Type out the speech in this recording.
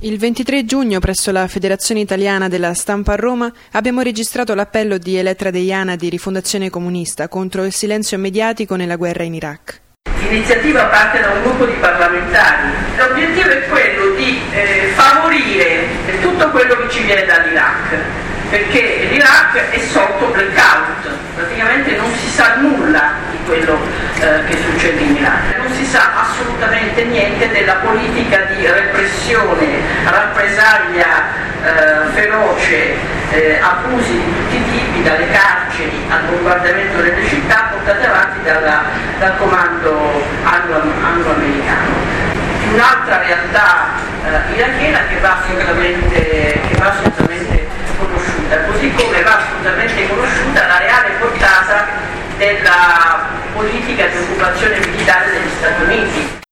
Il 23 giugno, presso la Federazione Italiana della Stampa a Roma, abbiamo registrato l'appello di Elettra Deiana di Rifondazione Comunista contro il silenzio mediatico nella guerra in Iraq. L'iniziativa parte da un gruppo di parlamentari. L'obiettivo è quello di favorire tutto quello che ci viene dall'Iraq, perché l'Iraq è sotto blackout, praticamente non si sa nulla di quello che succede in Iraq, non si sa assolutamente niente della politica di repressione, rappresaglia feroce, abusi di tutti i tipi, dalle carceri al bombardamento delle città portate avanti dal comando anglo-americano. Un'altra realtà irachena che va assolutamente conosciuta, così come va assolutamente conosciuta la reale portata della politica di occupazione militare degli Stati Uniti.